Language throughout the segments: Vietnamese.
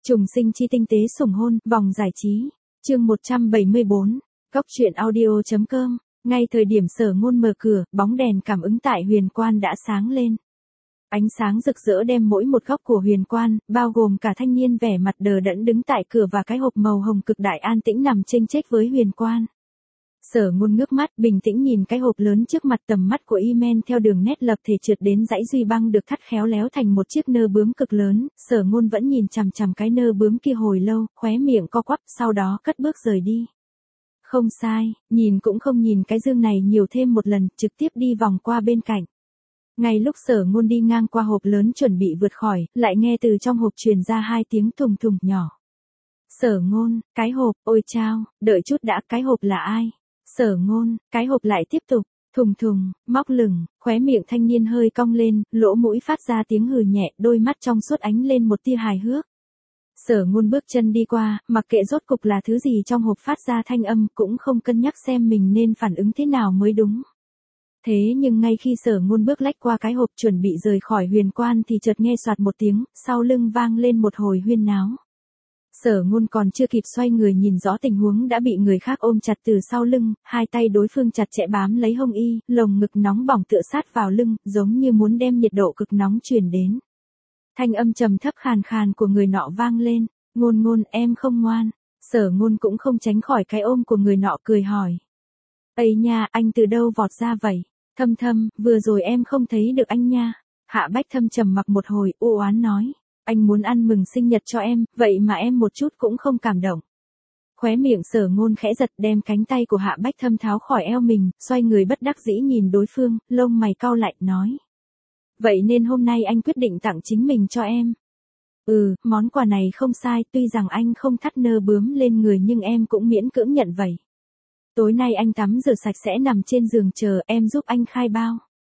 Trùng sinh chi tinh tế sủng hôn, vòng giải trí. Chương 174. Cốc truyện audio.com. Ngay thời điểm Sở Ngôn mở cửa, bóng đèn cảm ứng tại huyền quan đã sáng lên. Ánh sáng rực rỡ đem mỗi một góc của huyền quan, bao gồm cả thanh niên vẻ mặt đờ đẫn đứng tại cửa và cái hộp màu hồng cực đại an tĩnh nằm chênh chếch với huyền quan. Sở Ngôn ngước mắt, bình tĩnh nhìn cái hộp lớn trước mặt, tầm mắt của Y-Men theo đường nét lập thể trượt đến dãy duy băng được thắt khéo léo thành một chiếc nơ bướm cực lớn. Sở Ngôn vẫn nhìn chằm chằm cái nơ bướm kia hồi lâu, khóe miệng co quắp, sau đó cất bước rời đi. Không sai, nhìn cũng không nhìn cái dương này nhiều thêm một lần, trực tiếp đi vòng qua bên cạnh. Ngay lúc Sở Ngôn đi ngang qua hộp lớn chuẩn bị vượt khỏi, lại nghe từ trong hộp truyền ra hai tiếng thùng thùng nhỏ. Sở Ngôn, cái hộp, ôi chao, đợi chút đã, cái hộp là ai? Sở Ngôn, cái hộp lại tiếp tục, thùng thùng, móc lửng, khóe miệng thanh niên hơi cong lên, lỗ mũi phát ra tiếng hừ nhẹ, đôi mắt trong suốt ánh lên một tia hài hước. Sở Ngôn bước chân đi qua, mặc kệ rốt cục là thứ gì trong hộp phát ra thanh âm, cũng không cân nhắc xem mình nên phản ứng thế nào mới đúng. Thế nhưng ngay khi Sở Ngôn bước lách qua cái hộp chuẩn bị rời khỏi huyền quan thì chợt nghe soạt một tiếng, sau lưng vang lên một hồi huyên náo. Sở Ngôn còn chưa kịp xoay người nhìn rõ tình huống đã bị người khác ôm chặt từ sau lưng, hai tay đối phương chặt chẽ bám lấy hông y, lồng ngực nóng bỏng tựa sát vào lưng, giống như muốn đem nhiệt độ cực nóng truyền đến. Thanh âm trầm thấp khàn khàn của người nọ vang lên, Ngôn Ngôn em không ngoan. Sở Ngôn cũng không tránh khỏi cái ôm của người nọ, cười hỏi. Ây nha, anh từ đâu vọt ra vậy? Thâm Thâm, vừa rồi em không thấy được anh nha. Hạ Bách Thâm trầm mặc một hồi, u oán nói. Anh muốn ăn mừng sinh nhật cho em, vậy mà em một chút cũng không cảm động. Khóe miệng Sở Ngôn khẽ giật, đem cánh tay của Hạ Bách Thâm tháo khỏi eo mình, xoay người bất đắc dĩ nhìn đối phương, lông mày cau lại, nói. Vậy nên hôm nay anh quyết định tặng chính mình cho em. Món quà này không sai, tuy rằng anh không thắt nơ bướm lên người nhưng em cũng miễn cưỡng nhận vậy. Tối nay anh tắm rửa sạch sẽ nằm trên giường chờ em giúp anh khai bao.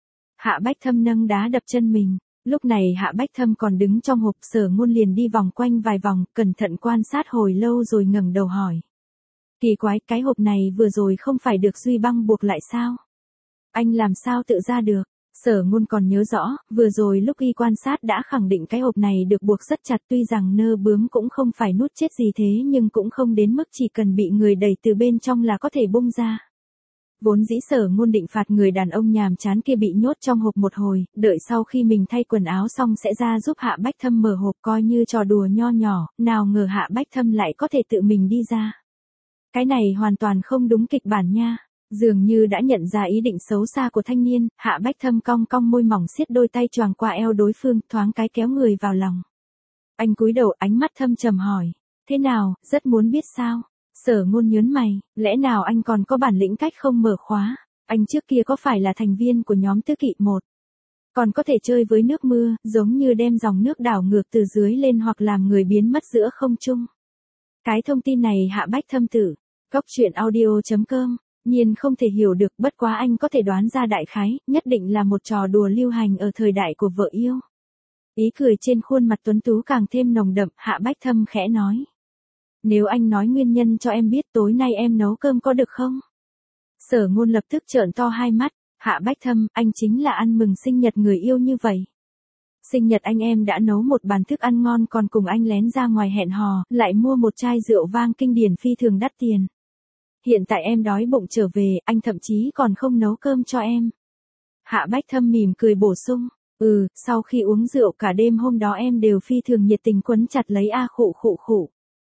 Hạ Bách Thâm nâng đá đập chân mình. Lúc này Hạ Bách Thâm còn đứng trong hộp. Sở Ngôn liền đi vòng quanh vài vòng, cẩn thận quan sát hồi lâu rồi ngẩng đầu hỏi. Kỳ quái, cái hộp này vừa rồi không phải được duy băng buộc lại sao? Anh làm sao tự ra được? Sở Ngôn còn nhớ rõ, vừa rồi lúc y quan sát đã khẳng định cái hộp này được buộc rất chặt, tuy rằng nơ bướm cũng không phải nút chết gì thế nhưng cũng không đến mức chỉ cần bị người đẩy từ bên trong là có thể bung ra. Vốn dĩ Sở Ngôn định phạt người đàn ông nhàm chán kia bị nhốt trong hộp một hồi, đợi sau khi mình thay quần áo xong sẽ ra giúp Hạ Bách Thâm mở hộp coi như trò đùa nho nhỏ, nào ngờ Hạ Bách Thâm lại có thể tự mình đi ra. Cái này hoàn toàn không đúng kịch bản nha. Dường như đã nhận ra ý định xấu xa của thanh niên, Hạ Bách Thâm cong cong môi mỏng siết đôi tay choàng qua eo đối phương, thoáng cái kéo người vào lòng. Anh cúi đầu, ánh mắt thâm trầm hỏi. Thế nào, rất muốn biết sao? Sở Ngôn nhớn mày, lẽ nào anh còn có bản lĩnh cách không mở khóa? Anh trước kia có phải là thành viên của nhóm Tứ Kỵ 1? Còn có thể chơi với nước mưa, giống như đem dòng nước đảo ngược từ dưới lên hoặc làm người biến mất giữa không trung. Cái thông tin này Hạ Bách Thâm tự. Cốc truyện audio.com. Nhiên không thể hiểu được, bất quá anh có thể đoán ra đại khái, nhất định là một trò đùa lưu hành ở thời đại của vợ yêu. Ý cười trên khuôn mặt tuấn tú càng thêm nồng đậm, Hạ Bách Thâm khẽ nói. Nếu anh nói nguyên nhân cho em biết tối nay em nấu cơm có được không? Sở Ngôn lập tức trợn to hai mắt, Hạ Bách Thâm, anh chính là ăn mừng sinh nhật người yêu như vậy. Sinh nhật anh em đã nấu một bàn thức ăn ngon còn cùng anh lén ra ngoài hẹn hò, lại mua một chai rượu vang kinh điển phi thường đắt tiền. Hiện tại em đói bụng trở về, anh thậm chí còn không nấu cơm cho em. Hạ Bách Thâm mỉm cười bổ sung. Sau khi uống rượu cả đêm hôm đó em đều phi thường nhiệt tình quấn chặt lấy a khụ khụ khụ.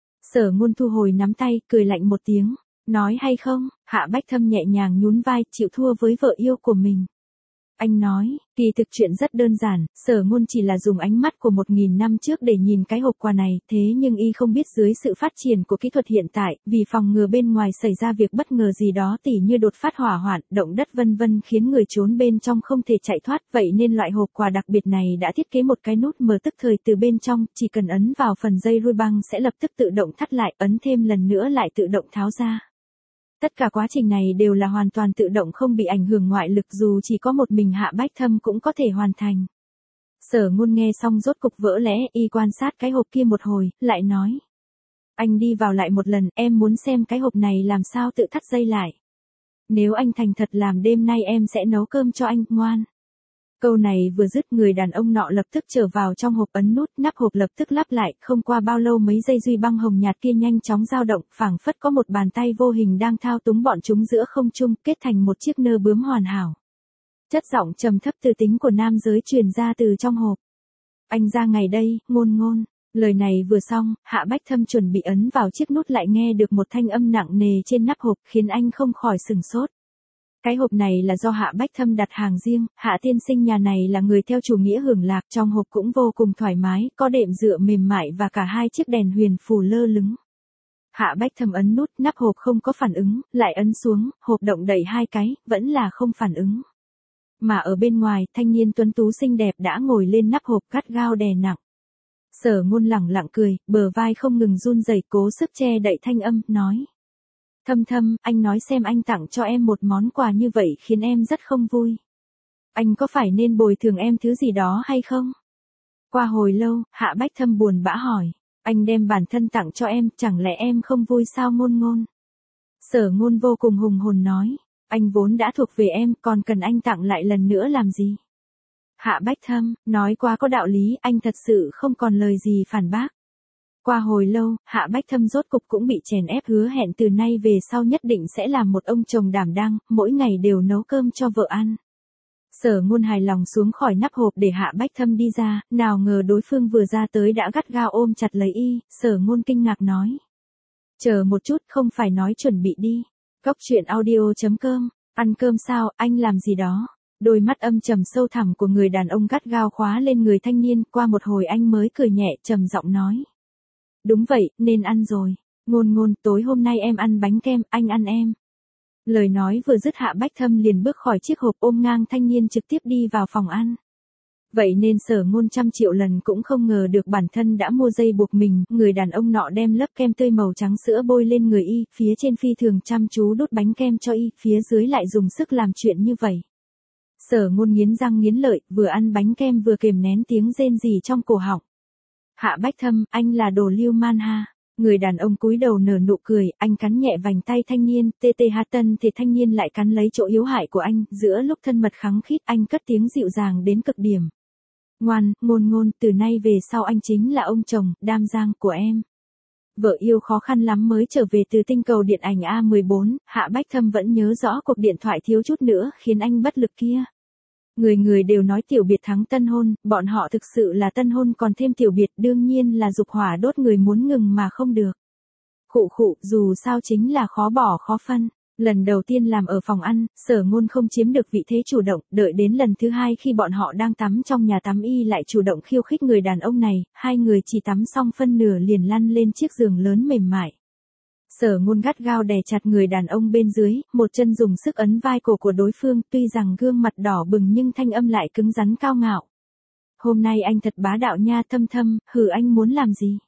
Sở Ngôn thu hồi nắm tay, cười lạnh một tiếng. Nói hay không? Hạ Bách Thâm nhẹ nhàng nhún vai, chịu thua với vợ yêu của mình. Anh nói, kỳ thực chuyện rất đơn giản, Sở Ngôn chỉ là dùng ánh mắt của 1000 năm trước để nhìn cái hộp quà này, thế nhưng y không biết dưới sự phát triển của kỹ thuật hiện tại, vì phòng ngừa bên ngoài xảy ra việc bất ngờ gì đó tỉ như đột phát hỏa hoạn, động đất vân vân khiến người trốn bên trong không thể chạy thoát, vậy nên loại hộp quà đặc biệt này đã thiết kế một cái nút mở tức thời từ bên trong, chỉ cần ấn vào phần dây ruôi băng sẽ lập tức tự động thắt lại, ấn thêm lần nữa lại tự động tháo ra. Tất cả quá trình này đều là hoàn toàn tự động không bị ảnh hưởng ngoại lực, dù chỉ có một mình Hạ Bách Thâm cũng có thể hoàn thành. Sở Ngôn nghe xong rốt cục vỡ lẽ, y quan sát cái hộp kia một hồi, lại nói. Anh đi vào lại một lần, em muốn xem cái hộp này làm sao tự thắt dây lại. Nếu anh thành thật làm đêm nay em sẽ nấu cơm cho anh, ngoan. Câu này vừa dứt người đàn ông nọ lập tức trở vào trong hộp ấn nút, nắp hộp lập tức lắp lại, không qua bao lâu mấy dây duy băng hồng nhạt kia nhanh chóng dao động, phảng phất có một bàn tay vô hình đang thao túng bọn chúng giữa không trung, kết thành một chiếc nơ bướm hoàn hảo. Chất giọng trầm thấp từ tính của nam giới truyền ra từ trong hộp. Anh ra ngày đây, ngôn ngôn. Lời này vừa xong, Hạ Bách Thâm chuẩn bị ấn vào chiếc nút lại nghe được một thanh âm nặng nề trên nắp hộp khiến anh không khỏi sửng sốt. Cái hộp này là do Hạ Bách Thâm đặt hàng riêng, Hạ tiên sinh nhà này là người theo chủ nghĩa hưởng lạc, trong hộp cũng vô cùng thoải mái, có đệm dựa mềm mại và cả hai chiếc đèn huyền phù lơ lửng. Hạ Bách Thâm ấn nút, nắp hộp không có phản ứng, lại ấn xuống, hộp động đẩy hai cái, vẫn là không phản ứng. Mà ở bên ngoài, thanh niên tuấn tú xinh đẹp đã ngồi lên nắp hộp gắt gao đè nặng. Sở Ngôn lẳng lặng cười, bờ vai không ngừng run rẩy, cố sức che đậy thanh âm, nói. Thâm Thâm, anh nói xem anh tặng cho em một món quà như vậy khiến em rất không vui. Anh có phải nên bồi thường em thứ gì đó hay không? Qua hồi lâu, Hạ Bách Thâm buồn bã hỏi. Anh đem bản thân tặng cho em, chẳng lẽ em không vui sao Ngôn ngôn? Sở Ngôn vô cùng hùng hồn nói. Anh vốn đã thuộc về em, còn cần anh tặng lại lần nữa làm gì? Hạ Bách Thâm, nói quá có đạo lý, anh thật sự không còn lời gì phản bác. Qua hồi lâu, Hạ Bách Thâm rốt cục cũng bị chèn ép hứa hẹn từ nay về sau nhất định sẽ làm một ông chồng đảm đang, mỗi ngày đều nấu cơm cho vợ ăn. Sở Ngôn hài lòng xuống khỏi nắp hộp để Hạ Bách Thâm đi ra, nào ngờ đối phương vừa ra tới đã gắt gao ôm chặt lấy y, Sở Ngôn kinh ngạc nói. Chờ một chút, không phải nói chuẩn bị đi. Cốc truyện audio.com, ăn cơm sao, anh làm gì đó? Đôi mắt âm trầm sâu thẳm của người đàn ông gắt gao khóa lên người thanh niên, qua một hồi anh mới cười nhẹ trầm giọng nói. Đúng vậy, nên ăn rồi. Ngôn ngôn, tối hôm nay em ăn bánh kem, anh ăn em. Lời nói vừa dứt Hạ Bách Thâm liền bước khỏi chiếc hộp ôm ngang thanh niên trực tiếp đi vào phòng ăn. Vậy nên Sở Ngôn trăm triệu lần cũng không ngờ được bản thân đã mua dây buộc mình, người đàn ông nọ đem lớp kem tươi màu trắng sữa bôi lên người y, phía trên phi thường chăm chú đút bánh kem cho y, phía dưới lại dùng sức làm chuyện như vậy. Sở Ngôn nghiến răng nghiến lợi, vừa ăn bánh kem vừa kềm nén tiếng rên rỉ trong cổ họng. Hạ Bách Thâm, anh là đồ lưu man ha. Người đàn ông cúi đầu nở nụ cười, anh cắn nhẹ vành tay thanh niên, tân thì thanh niên lại cắn lấy chỗ yếu hại của anh, giữa lúc thân mật khăng khít anh cất tiếng dịu dàng đến cực điểm. Ngoan, ngôn ngôn, từ nay về sau anh chính là ông chồng, đam giang của em. Vợ yêu khó khăn lắm mới trở về từ tinh cầu điện ảnh A14, Hạ Bách Thâm vẫn nhớ rõ cuộc điện thoại thiếu chút nữa khiến anh bất lực kia. Người người đều nói tiểu biệt thắng tân hôn, bọn họ thực sự là tân hôn còn thêm tiểu biệt, đương nhiên là dục hỏa đốt người muốn ngừng mà không được. Khụ khụ, dù sao chính là khó bỏ khó phân. Lần đầu tiên làm ở phòng ăn, Sở Ngôn không chiếm được vị thế chủ động, đợi đến lần thứ hai khi bọn họ đang tắm trong nhà tắm y lại chủ động khiêu khích người đàn ông này, hai người chỉ tắm xong phân nửa liền lăn lên chiếc giường lớn mềm mại. Sở Ngôn gắt gao đè chặt người đàn ông bên dưới, một chân dùng sức ấn vai cổ của đối phương, tuy rằng gương mặt đỏ bừng nhưng thanh âm lại cứng rắn cao ngạo. Hôm nay anh thật bá đạo nha Thâm Thâm, hừ anh muốn làm gì?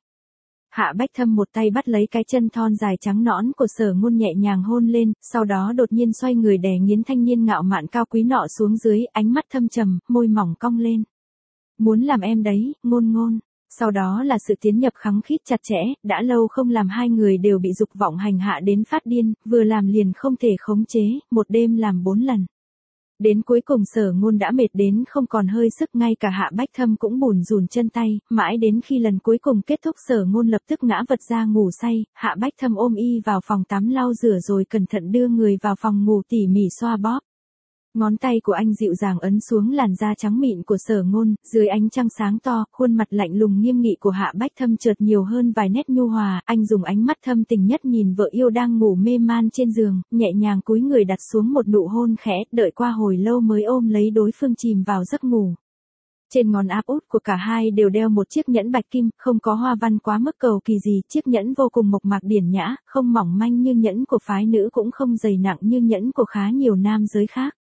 Hạ Bách Thâm một tay bắt lấy cái chân thon dài trắng nõn của Sở Ngôn nhẹ nhàng hôn lên, sau đó đột nhiên xoay người đè nghiến thanh niên ngạo mạn cao quý nọ xuống dưới, ánh mắt thâm trầm, môi mỏng cong lên. Muốn làm em đấy, ngôn ngôn. Sau đó là sự tiến nhập khăng khít chặt chẽ, đã lâu không làm hai người đều bị dục vọng hành hạ đến phát điên, vừa làm liền không thể khống chế, một đêm làm 4 lần. Đến cuối cùng Sở Ngôn đã mệt đến không còn hơi sức, ngay cả Hạ Bách Thâm cũng bủn rủn chân tay, mãi đến khi lần cuối cùng kết thúc Sở Ngôn lập tức ngã vật ra ngủ say, Hạ Bách Thâm ôm y vào phòng tắm lau rửa rồi cẩn thận đưa người vào phòng ngủ tỉ mỉ xoa bóp. Ngón tay của anh dịu dàng ấn xuống làn da trắng mịn của Sở Ngôn, dưới ánh trăng sáng to, khuôn mặt lạnh lùng nghiêm nghị của Hạ Bách Thâm chợt nhiều hơn vài nét nhu hòa, anh dùng ánh mắt thâm tình nhất nhìn vợ yêu đang ngủ mê man trên giường, nhẹ nhàng cúi người đặt xuống một nụ hôn khẽ, đợi qua hồi lâu mới ôm lấy đối phương chìm vào giấc ngủ. Trên ngón áp út của cả hai đều đeo một chiếc nhẫn bạch kim, không có hoa văn quá mức cầu kỳ gì, chiếc nhẫn vô cùng mộc mạc điển nhã, không mỏng manh như nhẫn của phái nữ cũng không dày nặng như nhẫn của khá nhiều nam giới khác.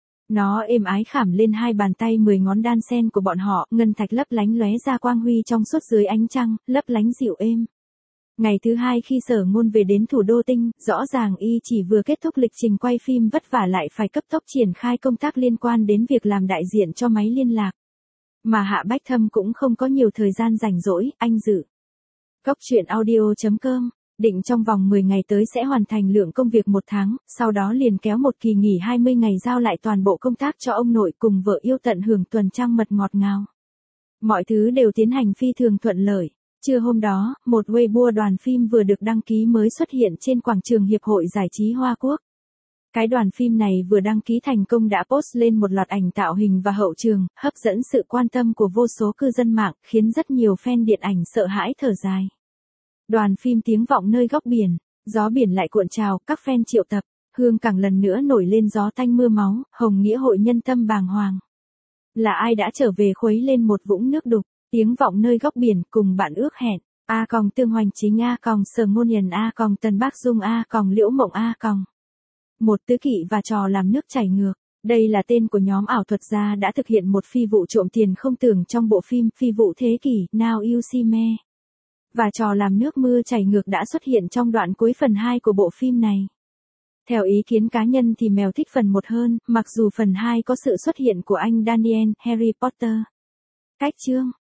Nó êm ái khảm lên hai bàn tay 10 ngón đan sen của bọn họ, ngân thạch lấp lánh lóe ra quang huy trong suốt dưới ánh trăng, lấp lánh dịu êm. Ngày thứ hai khi Sở Ngôn về đến thủ đô Tinh, rõ ràng y chỉ vừa kết thúc lịch trình quay phim vất vả lại phải cấp tốc triển khai công tác liên quan đến việc làm đại diện cho máy liên lạc. Mà Hạ Bách Thâm cũng không có nhiều thời gian rảnh rỗi, anh dự. Cốc truyện audio.com Định trong vòng 10 ngày tới sẽ hoàn thành lượng công việc 1 tháng, sau đó liền kéo một kỳ nghỉ 20 ngày giao lại toàn bộ công tác cho ông nội cùng vợ yêu tận hưởng tuần trăng mật ngọt ngào. Mọi thứ đều tiến hành phi thường thuận lợi. Trưa hôm đó, một Weibo đoàn phim vừa được đăng ký mới xuất hiện trên quảng trường Hiệp hội Giải trí Hoa Quốc. Cái đoàn phim này vừa đăng ký thành công đã post lên một loạt ảnh tạo hình và hậu trường, hấp dẫn sự quan tâm của vô số cư dân mạng, khiến rất nhiều fan điện ảnh sợ hãi thở dài. Đoàn phim Tiếng Vọng Nơi Góc Biển, gió biển lại cuộn trào, các fan triệu tập, Hương Cảng lần nữa nổi lên gió tanh mưa máu, Hồng Nghĩa Hội nhân tâm bàng hoàng. Là ai đã trở về khuấy lên một vũng nước đục, Tiếng Vọng Nơi Góc Biển cùng bạn ước hẹn, A còng Tương Hoành Chính A còng Sở Ngôn Hiền A còng Tần Bác Dung A còng Liễu Mộng A còng. Một tứ kỵ và trò làm nước chảy ngược. Đây là tên của nhóm ảo thuật gia đã thực hiện một phi vụ trộm tiền không tưởng trong bộ phim Phi vụ thế kỷ Now You See Me. Và trò làm nước mưa chảy ngược đã xuất hiện trong đoạn cuối phần 2 của bộ phim này. Theo ý kiến cá nhân thì mèo thích phần 1 hơn, mặc dù phần 2 có sự xuất hiện của anh Daniel, Harry Potter. Cách chương